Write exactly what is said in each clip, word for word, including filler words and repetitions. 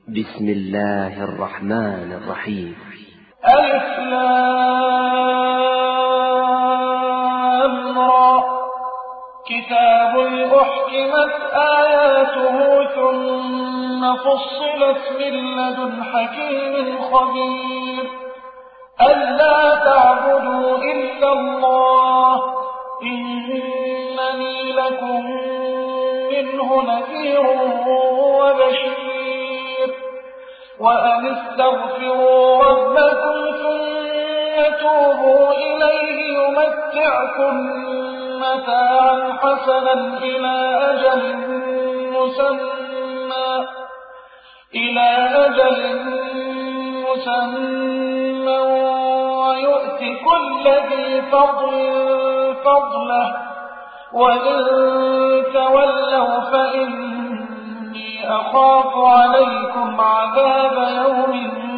بسم الله الرحمن الرحيم. ألف لام را كتاب أحكمت آياته ثم فصلت من لدن حكيم خبير ألا تعبدوا إلا الله إنني لكم منه نذير وبشير وأن استغفروا ربكم ثم توبوا إليه يمتعكم متاعا حسنا إلى أجل مسمى إلى أجل مسمى ويؤت كل ذي فضل فضله وإن تولوا فإني أخاف عليكم عذاب يوم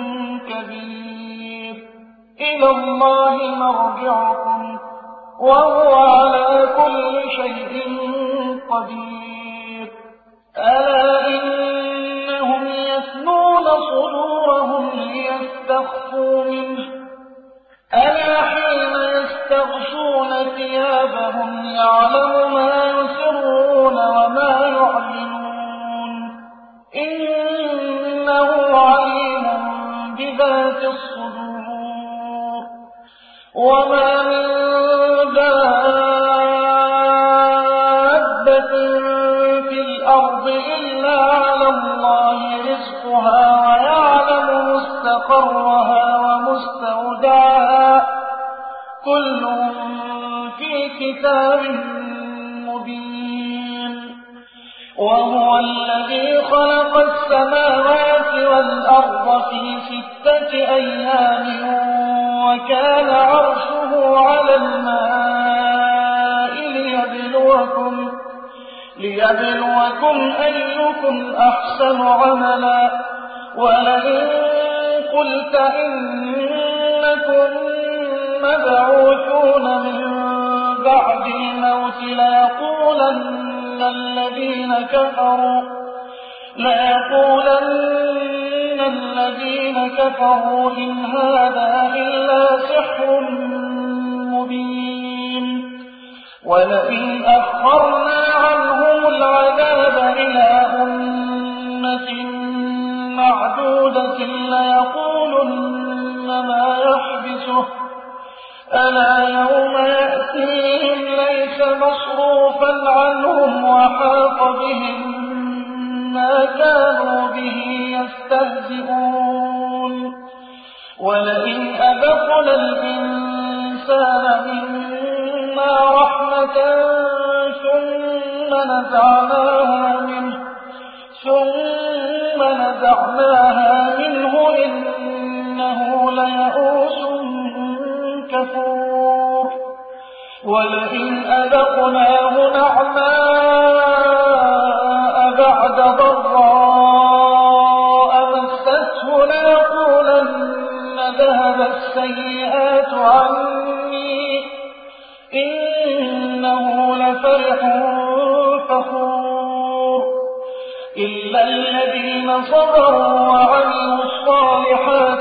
كبير إلى الله مرجعكم وهو على كل شيء قدير ألا إنهم يثنون صدورهم ليستخفوا منه ألا حين يستغشون ثيابهم يعلم ما يسرون وما يعلنون إنه عليم بذات الصدور وما من دابة في الأرض إلا على الله رزقها ويعلم مستقرها ومستودعها كل في كتاب مبين وهو الذي خلق السماوات والأرض في ستة أيام وكان عرشه على الماء ليبلوكم ليبلوكم أيكم أحسن عملا ولئن قلت إنكم مبعوثون من بعد الموت ليقولن الذين كفروا ليقولن الذين كفروا إن هذا إلا سحر مبين ولئن أخرنا عنهم العذاب إلى أمة معدودة ليقولن ما يحبسه ألا يوم يأتيهم ليس مصروفا عنهم وحاق بهم ما كانوا به يستهزئون ولئن أذقنا الإنسان منا رحمة ثم نزعناها منه ثم نزعناها منه إنه ليئوس كفور ولئن أذقناه نعماء بعد ضراء مسته ليقولن ذهب السيئات عني إنه لفرح فخور إلا الذين صبروا وعملوا الصالحات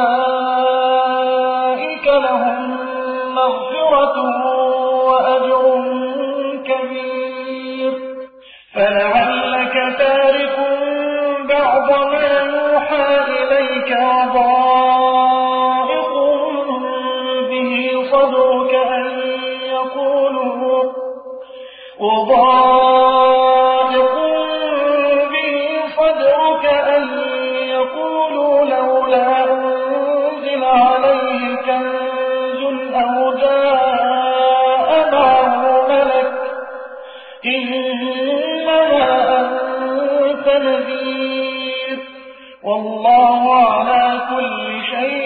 أولئك لهم مغفرة وأجر كبير فلعلك تارك بعض ما يوحى إليك وضائق به صدرك أن يقولوا وضائق به صدرك أن يقولوا لولا أنزل عليه كنز أو جاء معه ملك إنما أنت نذير والله على كل شيء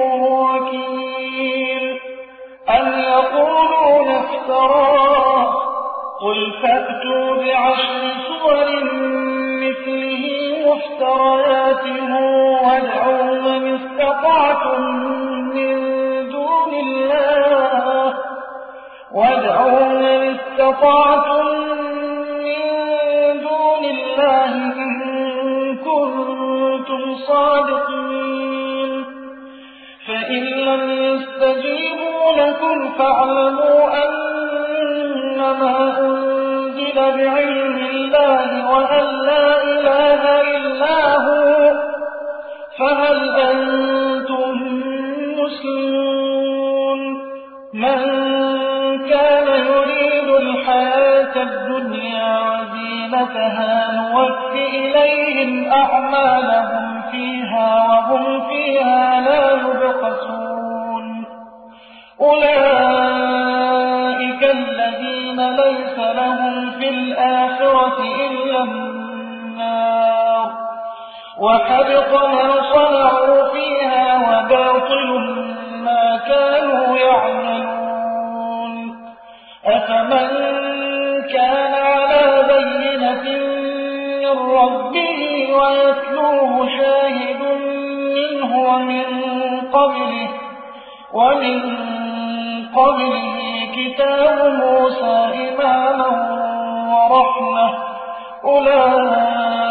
وكيل أم يقولون افتراه قل فأتوا بعشر سور مثله مفتريات وادعوا من استطعتم من دون الله وادعوا من استطعتم من دون الله إن كنتم صادقين فإن لم يستجيبوا لكم فاعلموا أنما أنزل بعلم الله وأن لا إله إلا هو فهل أنتم مسلمون من كان يريد الحياة الدنيا وزينتها نوفِ إليهم أعمالهم فيها وهم فيها لا يبخسون أولئك الذين ليس لهم في الآخرة إلا النار وحبط ما صنعوا فيها وباطل ما كانوا يعملون أفمن كان على بينة من ربه ويتلوه شاهد منه ومن قبله ومن قبله كتاب موسى إماما ورحمة أولئك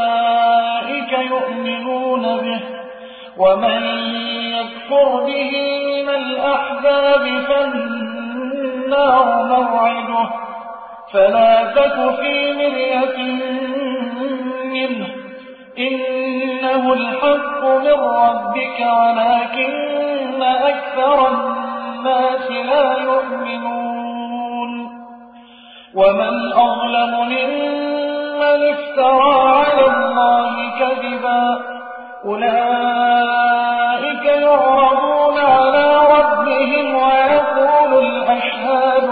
يؤمنون به ومن يكفر به من الأحزاب فالنار موعده فلا تك في مرية منه إنه الحق من ربك ولكن أكثر الناس لا يؤمنون ومن أظلم ممن افترى على الله كذبا أولئك يعرضون على ربهم ويقول الأشهاد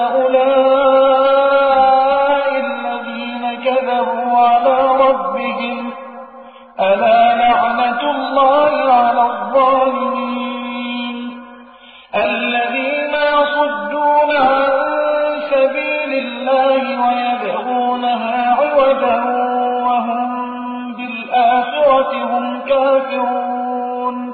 هؤلاء الذين كذبوا على ربهم ألا لعنة الله على الظالمين الذين يصدون عن سبيل الله ويبغونها عوجا وهم بالآخرة هم كافرون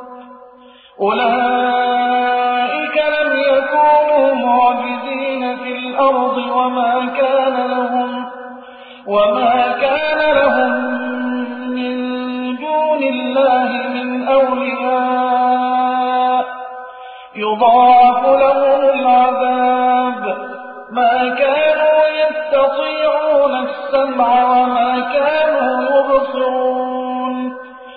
أولئك لم يكونوا معجزين في الأرض وما كان لهم وما كان لهم من دون الله من أولياء يضاعف لهم العذاب ما كانوا يستطيعون السمع وما كانوا يبصرون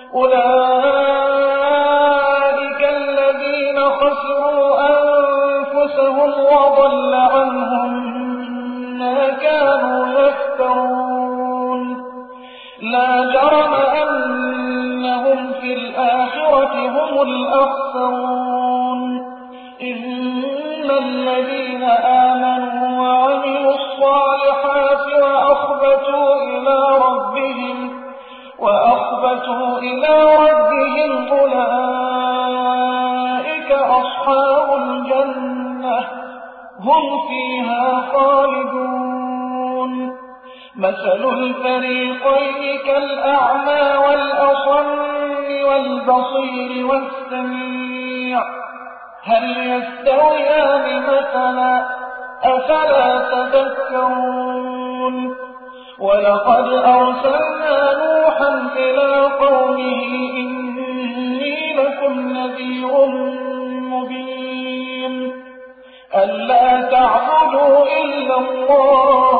أولئك الذين خسروا أنفسهم وضل عنهم ما كانوا يفترون لا جرم أنهم في الآخرة هم الأخسرون إن الذين آمنوا وعملوا الصالحات وأخبتوا إلى ربهم وأخبتوا إلى ربهم أولئك أصحاب الجنة هم فيها خالدون مثل الفريقين كالأعمى والأصم والبصير والسميع هل يستويان مثلا أفلا تذكرون ولقد أرسلنا نوحا إلى قومه إني لكم نذير مبين ألا تعبدوا إلا الله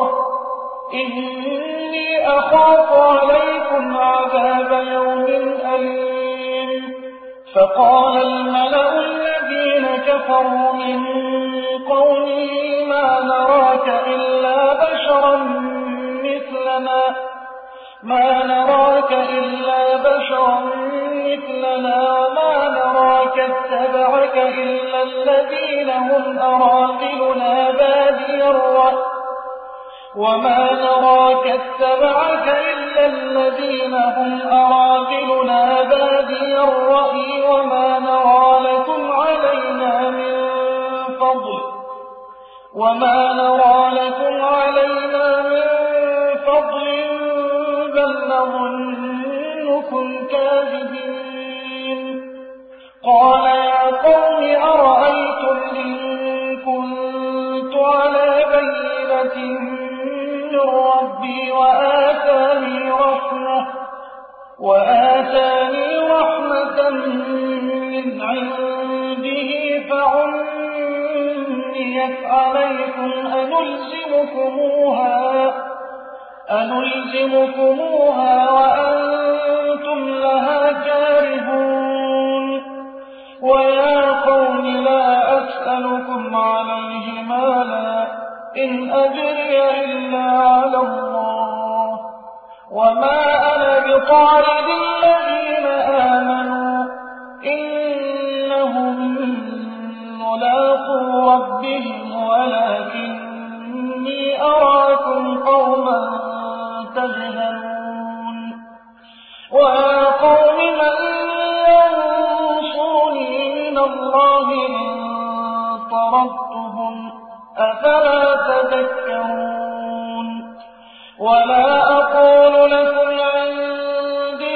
إني أخاف عليكم عذاب يوم أليم فقال الملأ الذين كفروا من قومه ما نراك إلا بشرا مثلنا ما نراك إلا بشرا مثلنا وما نراك اتبعك إلا الذين هم أراذلنا بادي الرأي وما نراك اتبعك إلا الذين هم أراذلنا بادي الرأي وما نرى لكم علينا من فضل وما نرى لكم علينا من فضل بل نظنكم كاذبين قال يا قوم أرأيتم إن كنت على بينة من ربي وآتاني رحمة وآتاني أنلزمكموها, أنلزمكموها وأنتم لها كارهون ويا قوم لا أسألكم عليه مالا إن أجري إلا على الله وما أنا بطارد الذين آمنوا إنهم ملاقو ربهم ولكني أراكم قوما تجهلون ويا قوم من ينصرني من الله إن طردتهم أفلا تذكرون ولا أقول لكم عندي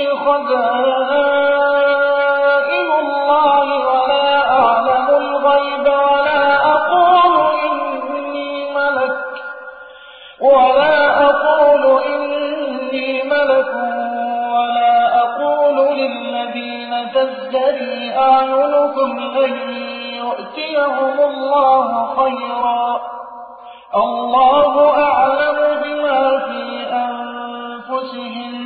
خزائن الله ولا أعلم الغيب ولا أقول إني ملك ولا أقول إني ملك ولا أقول للذين تزدري أعينكم لن يؤتيهم الله خيرا الله أعلم بما في أنفسهم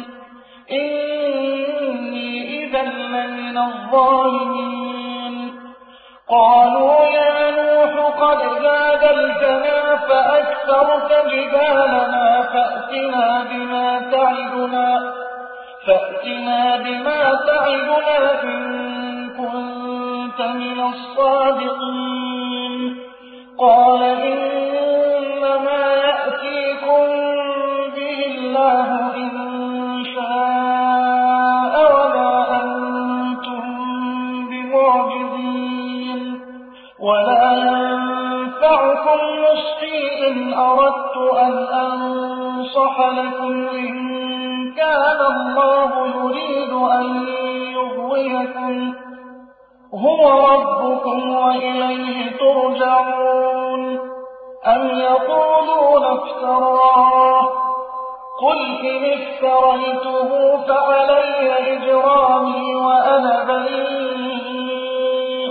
إني إذا لمن الظالمين قالوا يا نوح قد جادلتنا فأكثرت جدالنا فأتنا بما تعدنا فأتنا بما تعدنا إن كنت من الصادقين قال إنما يأتيكم به الله إن شاء وما أنتم بمعجزين ولا ينفعكم نصحي إن أردت أن أنصح لكم إن كان الله يريد أن يغويكم هو ربكم وإليه ترجعون أم يقولون افتراه قل إن افتريته فعلي إجرامي وأنا بريء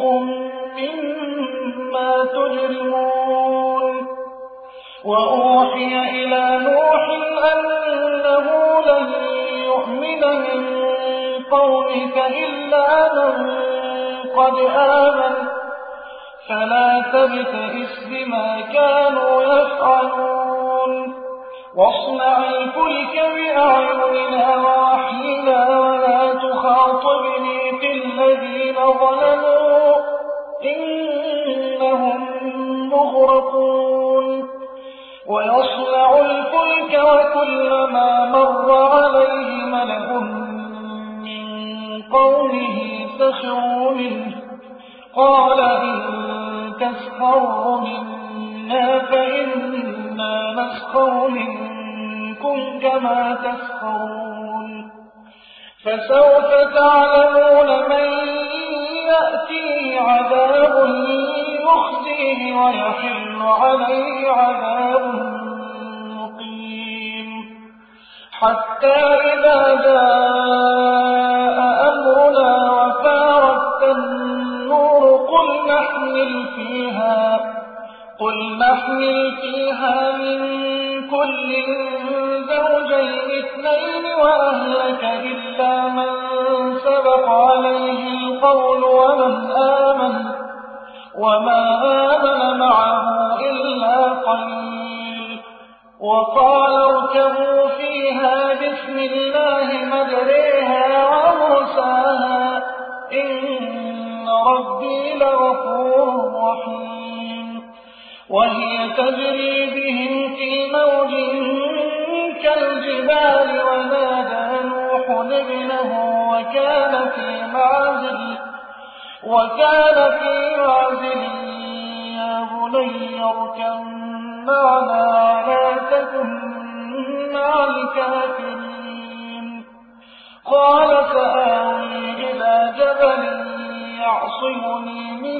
مما تجرمون وأوحي إلى نوح أنه لن يؤمن من قومك إلا من قد آمن فلا تبتئس بما كانوا يفعلون واصنع الفلك بأعيننا ووحينا ولا تخاطبني في الذين ظلموا إنهم مغرقون ويصنع الفلك وكلما مر عليه ملأ من قومه سخروا منه قال إن تسخروا منا فإنا نسخر منكم كما تسخرون فسوف تعلمون من يأتيه عذاب يخزيه ويحل عليه عذاب مقيم حتى إذا جاء أمرنا وفارت النور قل نحمل فيها قل نحمل فيها من كل زوجين اثنين وأهلك إلا من سبق عليه القول ومن آمن وما آمن معه إلا قليل وقال اركبوا فيها بسم الله مجريها ومرساها إن ربي لغفور رحيم وهي تجري بهم في موج كالجبال ونادى نوح ابنه وكان في معزل وكان في معزل يا بني اركب معنا ولا تكن مع الكافرين قال سآوي إلى جبل يعصمني من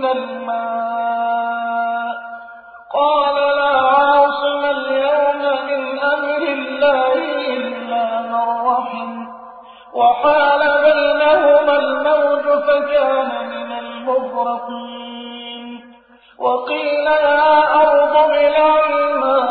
الماء قال لا عاصم اليوم من أمر الله إلا من رحم وحال بينهما الموج فكان من المغرقين وقيل يا أرض ابلعي ماءك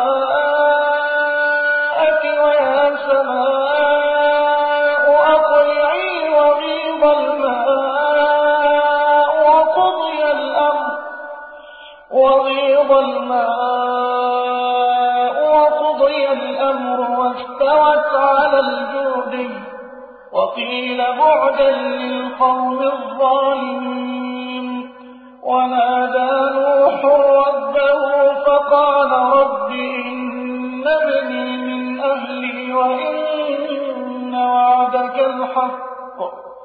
هذا الجود وقيل بعدا للقوم الظالمين. ونادى نوح ربه فقال رب إن ابني من أهلي وإن وعدك الحق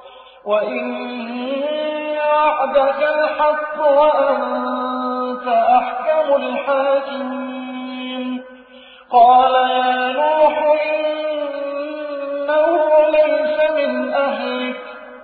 وإن وعدك الحق وأنت أحكم الحاكمين. قال يا نوح إنه ليس من أهلك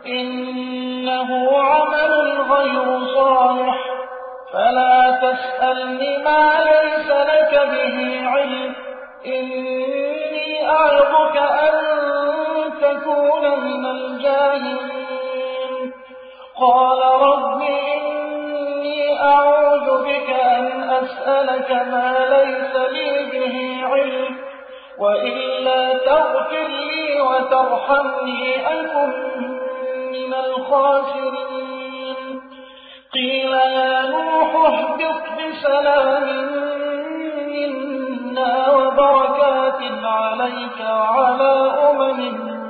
إنه عمل غير صالح فلا تسألني ما ليس لك به علم إني أعظك أن تكون من الجاهلين. قال رب إني أعوذ بك أن أسألك ما ليس لي به علم وإلا تغفر لي وترحمني أكن من الخاسرين. قيل يا نوح اهبط بسلام منا وبركات عليك وعلى أمم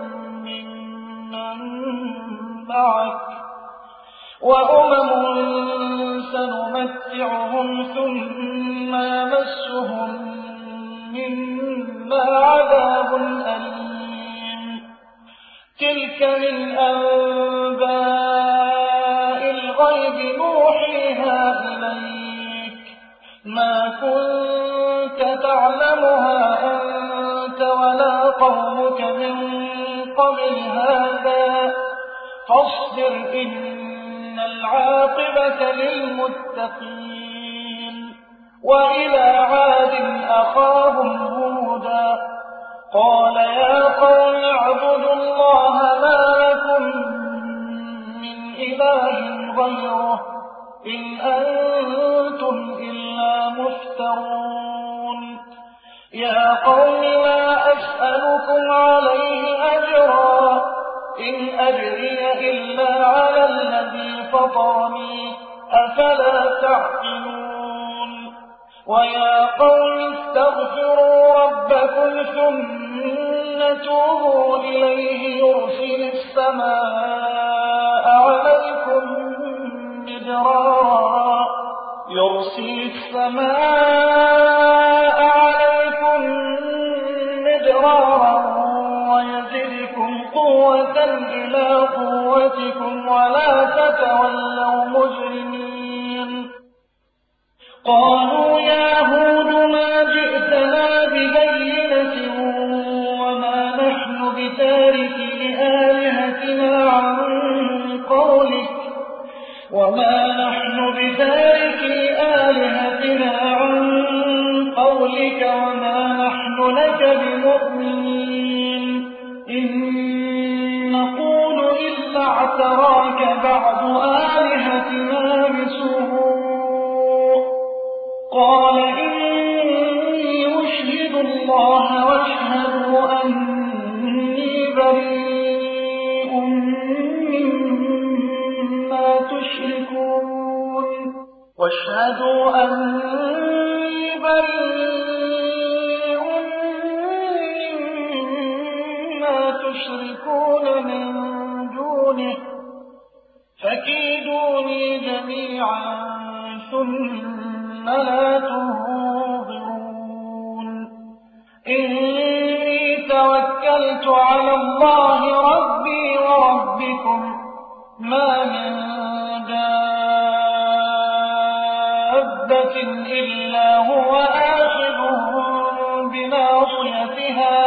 ممن معك وأمم سنمتعهم ثم يمسهم منا عذاب أليم. تلك من أنباء الغيب نوحيها إليك ما كنت تعلمها أنت ولا قومك من قبل هذا فاصبر إن العاقبة للمتقين. وإلى عاد أخاهم هودا قال يا قوم اعبدوا الله ما لكم من إله غيره إن أنتم إلا مفترون. يا قوم لا أسألكم عليه أجرا إن أجري إلا على الذي فطرني أفلا تعقلون. ويا قوم استغفروا ربكم ثم توبوا إليه يرسل السماء عليكم مدرارا يرسل السماء عليكم مدرارا ويزدكم قوة إلى قوتكم ولا تتولوا مجرمين. قالوا يا هود ما جئتنا ببينة وما نحن بتاركي آلهتنا عن قولك وما نحن بتاركي آلهتنا عن قولك وما نحن لك بمؤمنين إن نقول إلا اعتراك بعض آلهتنا بسوء. قال إني أشهد الله واشهدوا أني بريء مما تشركون واشهدوا أني بريء مما تشركون من دونه فكيدوني جميعا ثم لا تنظرون. إني توكلت على الله ربي وربكم ما من دابة إلا هو آخذ بناصيتها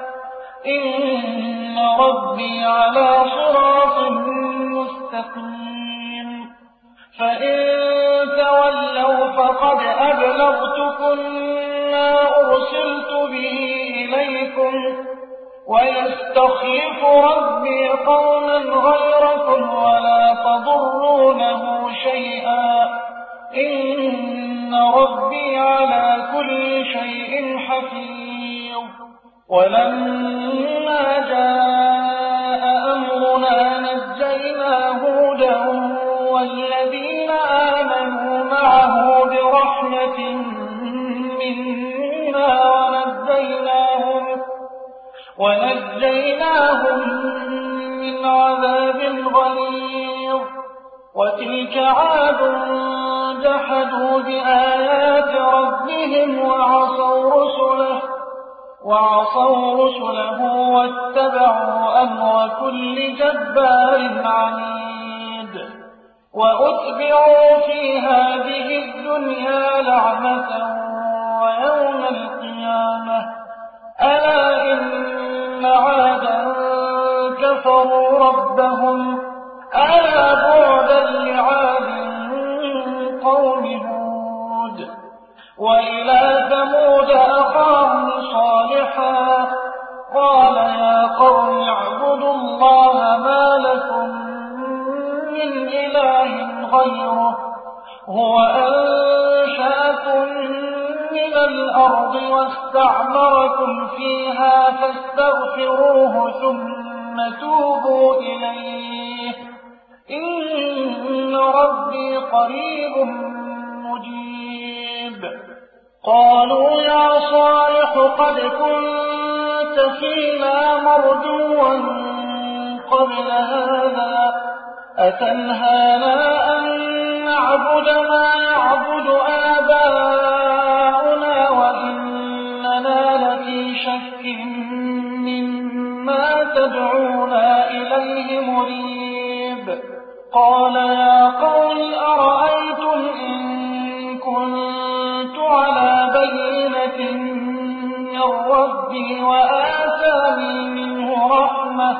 إن ربي على صراط مستقيم. فإن تولوا فقد أبلغتكم ما أرسلت به إليكم ويستخلف ربي قوما غيركم ولا تضرونه شيئا إن ربي على كل شيء حفيظ. ولما جاء أمرنا نجينا هودا والذين آمنوا معه برحمة منا ونجيناهم ونجيناهم من عذاب غليظ. وتلك عاد جحدوا بآيات ربهم وعصوا رسله وعصوا رسله واتبعوا أمر كل جبار عنيد. وأتبعوا في هذه الدنيا لعنة ويوم القيامة ألا إن عادا كفروا ربهم ألا بعدا لعاد قوم هود. وإلى ثمود أخاهم صالحا قال يا قوم اعبدوا الله ما لكم من إله غيره هو أنشأكم من الأرض واستعمركم فيها فاستغفروه ثم توبوا إليه إن ربي قريب مجيب. قالوا يا صالح قد كنت فينا مرجوا قبل هذا أتنهانا أن نعبد ما يعبد آباؤنا وإننا لفي شك مما تدعونا إليه مريب. قال يا قوم أرأيتم إن كنت على بينة من ربي وآتاني منه رحمة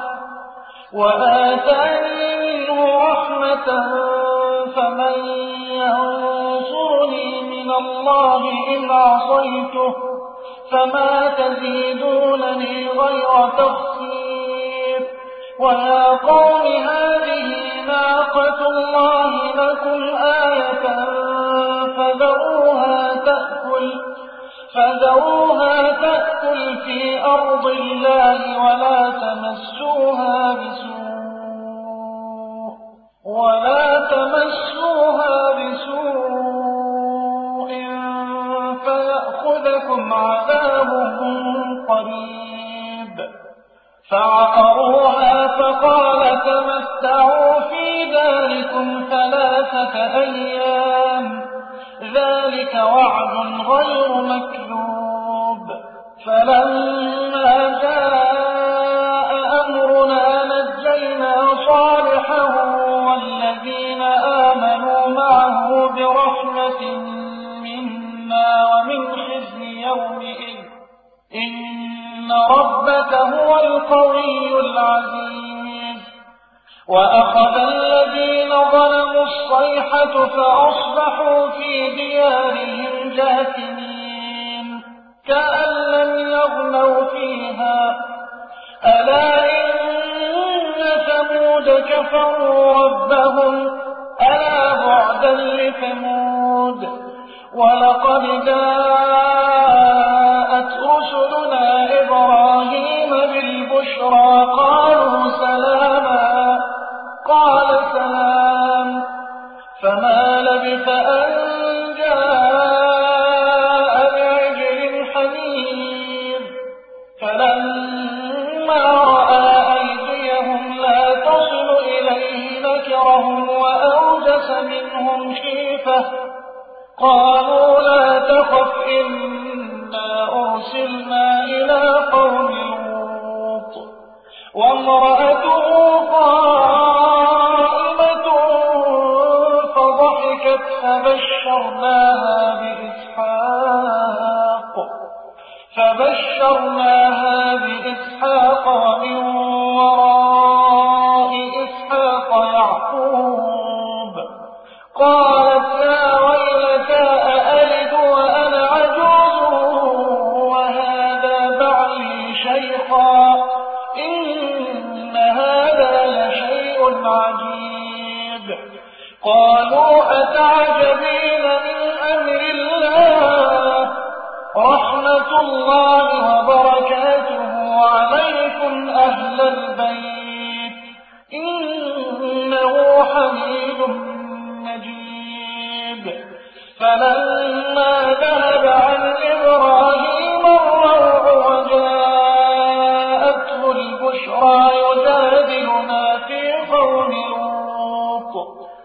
وآتاني منه رحمة فمن ينصرني من الله إن عصيته فما تزيدونني غير تخسير. ويا قوم هذه ناقة الله لكم آية فذروها تأكل فذروها تأكل في أرض الله ولا تمسوها بسوء ولا تمسوها بسوء فيأخذكم عذاب قريب. فعقروها فقال تمتعوا في داركم ثلاثة أيام ذلك وعد غير مكذوب. فلما جاء أمرنا نجينا صالحا والذين آمنوا معه برحمة منا ومن خزي يومئذ إن ربك هو القوي العزيز. وأخذ الذين ظلموا الصيحة فأصبحوا في ديارهم جاثمين كأن لم يغنوا فيها ألا إن ثمود كفروا ربهم ألا بعدا لثمود. ولقد جاءت رسلنا إبراهيم بالبشرى قالوا سلاما قال سلام فما لبث أن جاء بعجل حنيذ. فلما رأى أيديهم لا تصل إليه نكرهم وأوجس منهم خيفة قالوا لا تخف إنا أرسلنا إلى قوم لوط وامرأته قائمة فضحكت فبشرناها بإسحاق فبشرناها بإسحاق ومن وراء إسحاق يعقوب. قالت يا ويلتى أألد وأنا عجوز وهذا بعلي شيخا إن هذا لشيء عجيب. قالوا أتعجبين من أمر الله رحمة الله وبركاته عليكم أهل البيت إنه حميد مجيد. فلما ذهب عن إبراهيم الروع وجاءته قوم لوط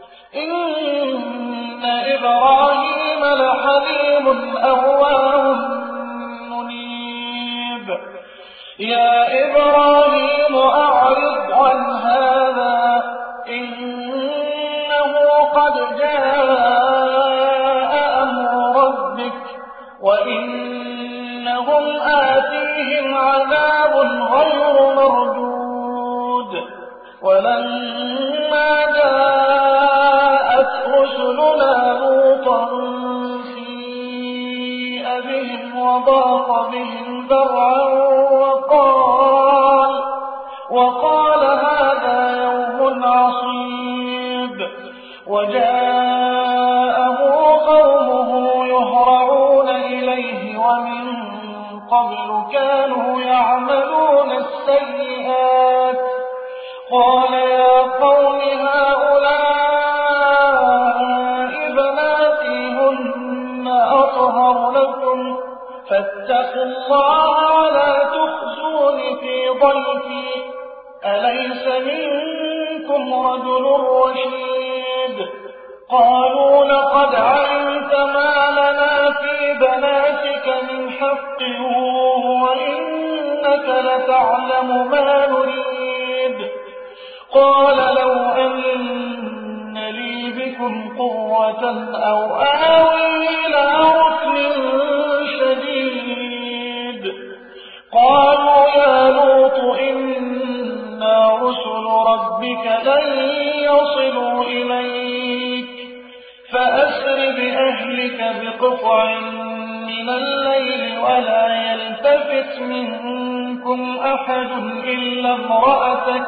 إن إبراهيم لحليم أواه منيب يا إبراهيم أعرض عن هذا إنه قد جاء أمر ربك وإنهم آتيهم عذاب غير مردود ولما جاءت رسلنا لوطا سيء بهم وضاق بهم ذرعا وقال وقال هذا يوم عصيب وجاءه قومه يهرعون إليه ومن قبل كانوا يعملون السيئات قال يا قوم هؤلاء بناتي هن أطهر لكم فاتقوا الله ولا تخزون في ضيفي أليس منكم رجل رشيد قالوا لقد علمت ما لنا في بناتك من حق وإنك لتعلم ما نريد قال لو أن لي بكم قوة أو آوي إلى ركن شديد قالوا يا لوط إنا رسل ربك لن يصلوا إليك فأسر بأهلك بقطع من الليل ولا يلتفت منكم أحد إلا امرأتك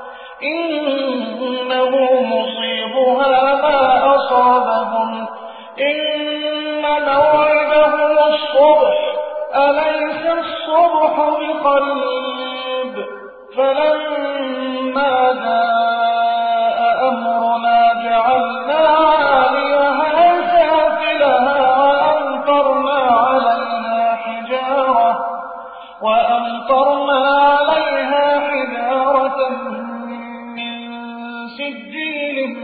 إنه مصيبها ما أصابهم إن موعدهم الصبح أليس الصبح بقريب فلما جاء أمرنا جعلنا عاليها سافلها وأمطرنا عليها حجارة وأمطرنا عليها حجارة من سجيل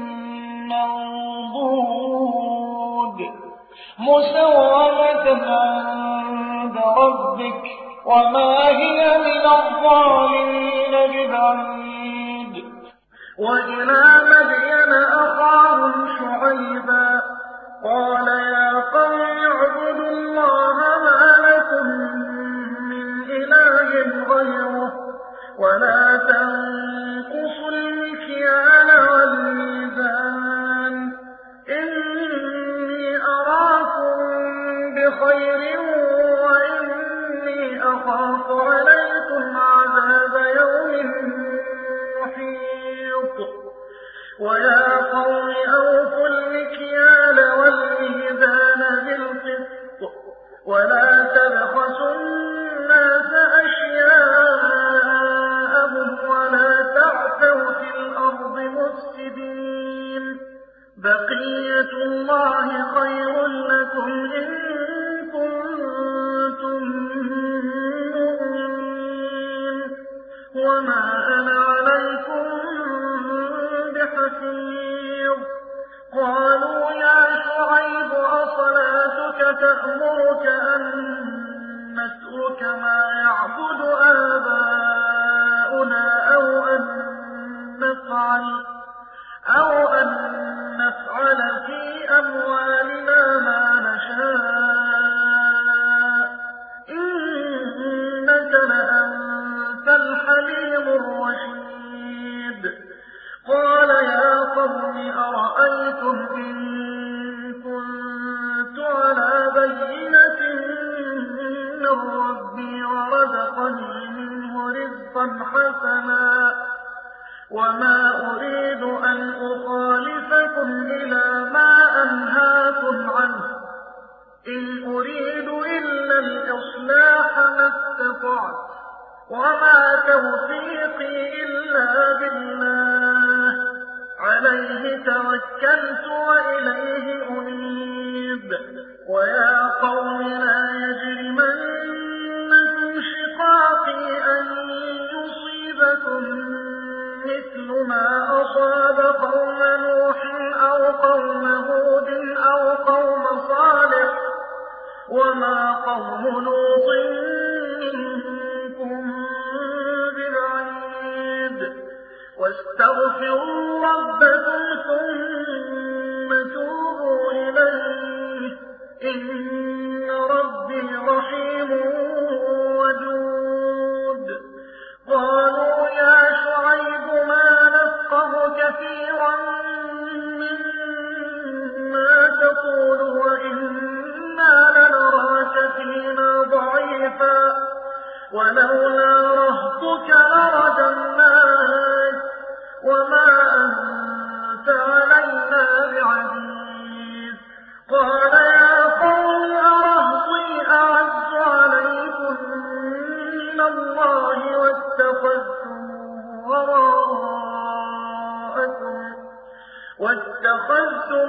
منضود مسومة عند ربك وما هي من الظالمين ببعيد وإلى مدين أخاهم شعيبا قال يا قوم اعبدوا الله ما لكم من إله غيره ولا تنقصوا المكيال والميزان إني أراكم بخير وإني أخاف عليكم عذاب يوم محيط ويا قوم أوفوا المكيال والميزان بالقسط ولا تبخسوا الناس أشياءهم ولا تعثوا في الأرض مفسدين بقية الله خير لكم إن كنتم مؤمنين وما أنا عليكم بحفيظ قالوا يا شعيب أصلاتك تأمرك أن نترك ما يعبد آباؤنا أو أن نفعل أو أن نفعل في أموالنا ما نشاء إنك لأنت الحليم الرشيد قال يا قوم أرأيتم إن كنت على بينة من ربي ورزقني منه رزقا حسنا وما أريد أن أخالفكم إلى ما أنهاكم عنه إن أريد إلا الإصلاح ما استطعت وما توفيقي إلا بالله عليه توكلت وإليه أنيب ويا قوم لا يجرمنكم شقاقي أن يصيبكم مثل مثل ما أصاب قوم نوح أو قوم هود أو قوم صالح وما قوم لوط منكم ببعيد واستغفروا ربكم ثم توبوا إليه إن ربي رحيم ودود. قالوا يا شعيب ما نفقه كثيرا مما تقول وإنا لنراك فينا ضعيفا ولولا رهطك لرجمناك وما أنت علينا بعزيز. قال يا قوم أرهطي أعز عليكم من الله واتخذتم وراءكم واتخذتم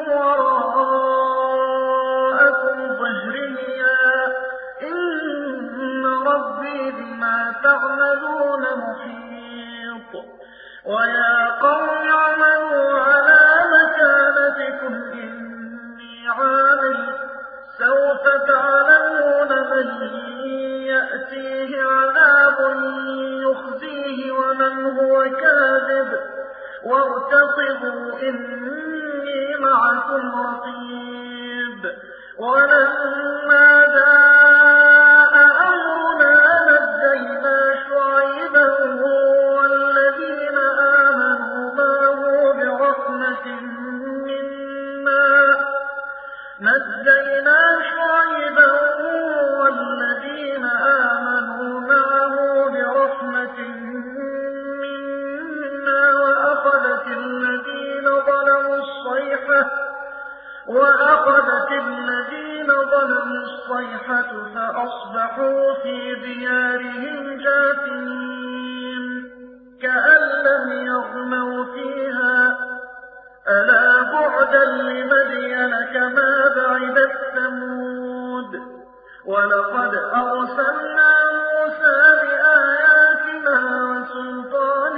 وراءكم ظهريا إن ربي بما تعملون محيط. ويا قوم اعملوا على مكانتكم إني عامل سوف تعلمون من يأتيه عذاب يخزيه ومن هو كاذب وارتقبوا إني معكم رقيب. ولما جاء أمرنا نجينا شعيبا والذين آمنوا معه برحمة منا نجينا شعيبا والذين آمنوا معه برحمة منا وأخذت الذين ظلموا الصيحة وأخذت الذين ظلموا الصيحة فأصبحوا في ديارهم جاثمين كأن لم يغنوا فيها ألا بعدا لمدين كما بعدت ثمود. ولقد أرسلنا موسى بآياتنا وسلطان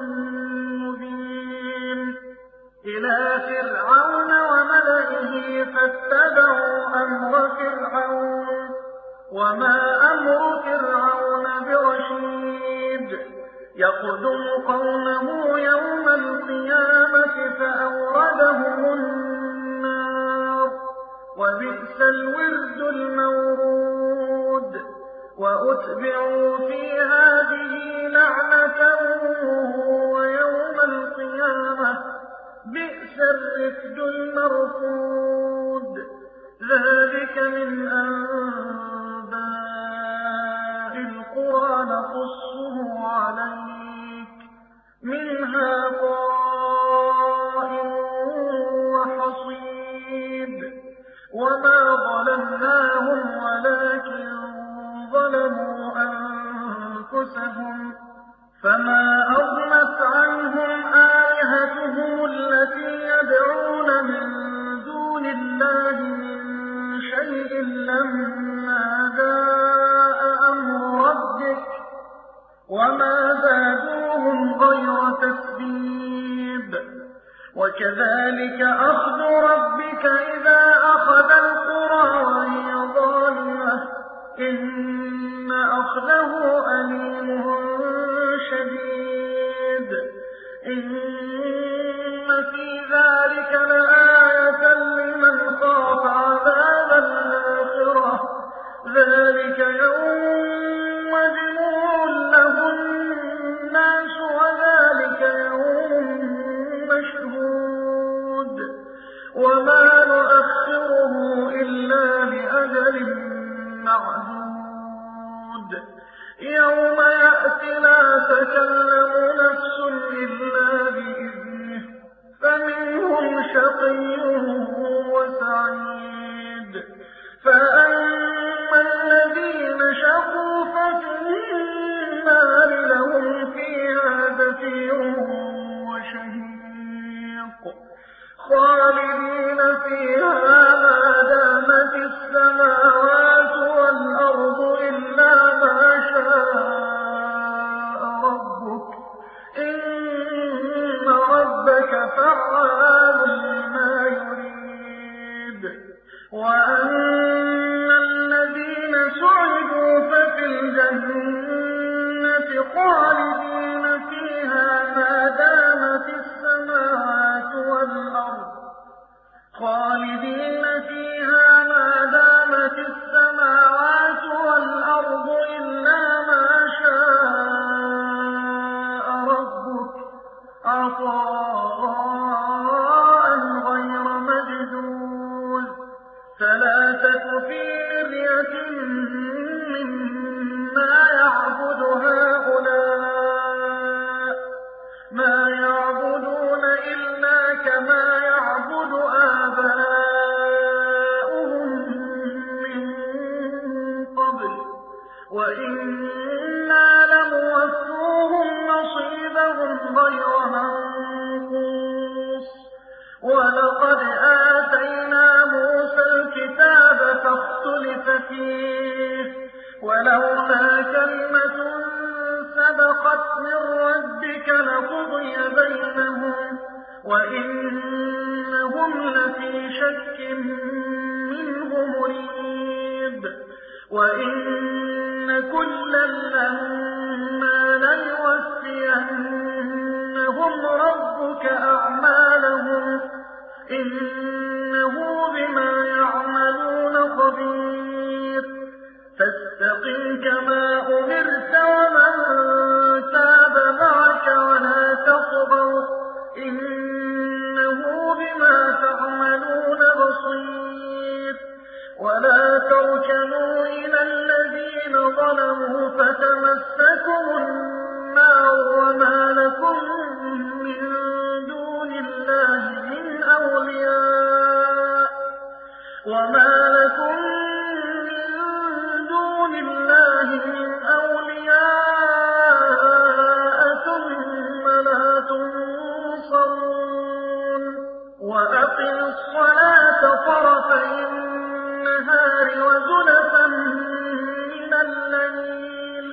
مبين إلى فرعون وملئه فاتبعوا أمر فرعون وما أمر فرعون برشيد. يقدم قومه يوم القيامة فأوردهم النار وبئس الورد المورود. وأتبعوا في هذه لعنة ويوم القيامة بئس الرفد المرفود. ذلك من أنباء القرى نقصه عليك منها قائم وحصيد. وما ظلمناهم ولكن ظلموا أنفسهم فما أغنت عنهم آلهتهم التي يدعون من دون الله من شيء لما جاء أمر ربك وما زادوهم غير تتبيب. وكذلك أخذ ربك إذا أخذ القرى وهي ظالمة إن أخذه أليم شديد. إن في ذلك لآية لمن خاف عذاب الآخرة ذلك يوم مجموع له الناس وذلك يوم مشهود وما نؤخره إلا لأجل معدود. يوم يأتي لا تكلم نفس إلا بإذنه فمنهم شقي وسعيد. فأما الذين شقوا ففي النار لهم فيها زفير وشهيق خالدين فيها ما دامت السماوات والأرض إلا ما شاء ربك إن فعال لما يريد. وأن الذين سعدوا ففي الجنة خالدين فيها ما دامت السماوات والأرض خالدين فيها ما دامت السماوات والأرض إلا ما شاء ربك عطاء غير مجدود. فلا تك في مرية مما يعبد هؤلاء ما يعبدون إلا كما يعبد آباؤهم من قبل وإنا لموفوهم نصيبهم غير منقوص. ولقد آتينا موسى الكتاب فاختلف فيه ولولا كلمة سبقت من ربك لقضي بينهم وإنهم لفي شك منه مريب. وإن كلا لما ليوفينهم ربك أعمالهم إنه بما يعملون خبير. فاستقم كما أمرت ومن تاب معك ولا تطغوا إنه بما تعملون بصير. ولا تركنوا إلى الذين ظلموا فتمسكم النار وما لكم من دون الله من أولياء وما لكم من دون الله من أولياء ثم لا تنصرون. وأقم الصلاة طرفي النهار وزلفا من الليل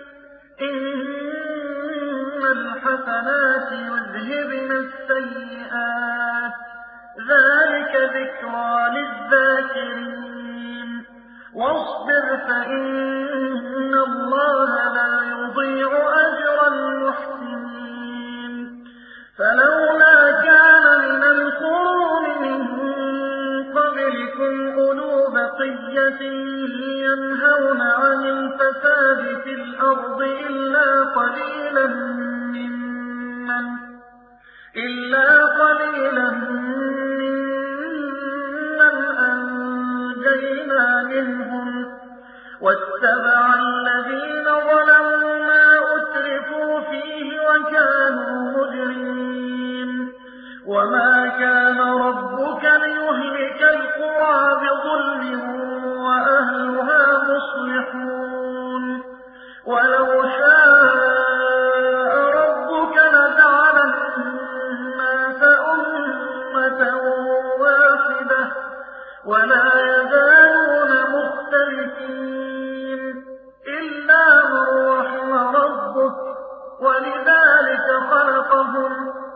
إن الحسنات يذهبن السيئات ذلك ذكرى للذاكرين. واصبر فإن الله لا يضيع أجر المحسنين. فلولا كان من القرون من قبلكم أولو بقية ينهون عن الفساد في الأرض إلا قليلا ممن إلا قليلا ممن أنجينا منهم واتبع الذين ظلموا ما أترفوا فيه وكانوا مجرمين. وما كان ربك ليهلك القرى بظلم وأهلها مصلحون. ولو شاء ربك لجعل الناس أمة واحدة ولا يزالون مختلفين إلا من رحم ربك ولذلك خلقهم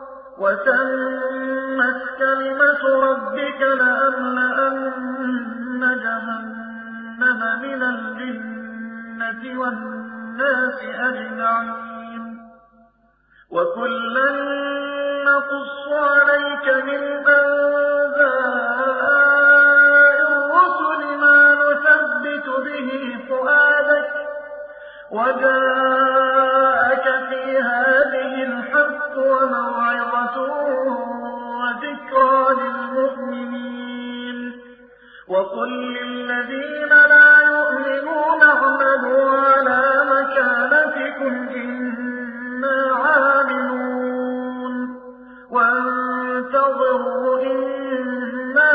وتمت كلمة ربك لأملأن جهنم من الجنة والناس أجمعين. وكلا نقص عليك من أنباء الرسل ما نثبت به فؤادك وجاءك في هذه الحق وموعظة وذكرى للمؤمنين. وقل للذين لا يؤمنون اعملوا على مكانتكم إنا عاملون وانتظروا إنا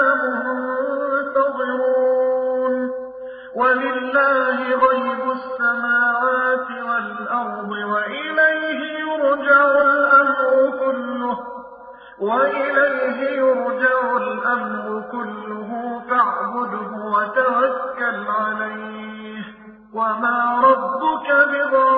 منتظرون. ولله غيب السماوات والأرض وإليه يرجع الأمر كله وإليه يرجع الأمر كله فاعبده وتوكل عليه وما ربك بظالم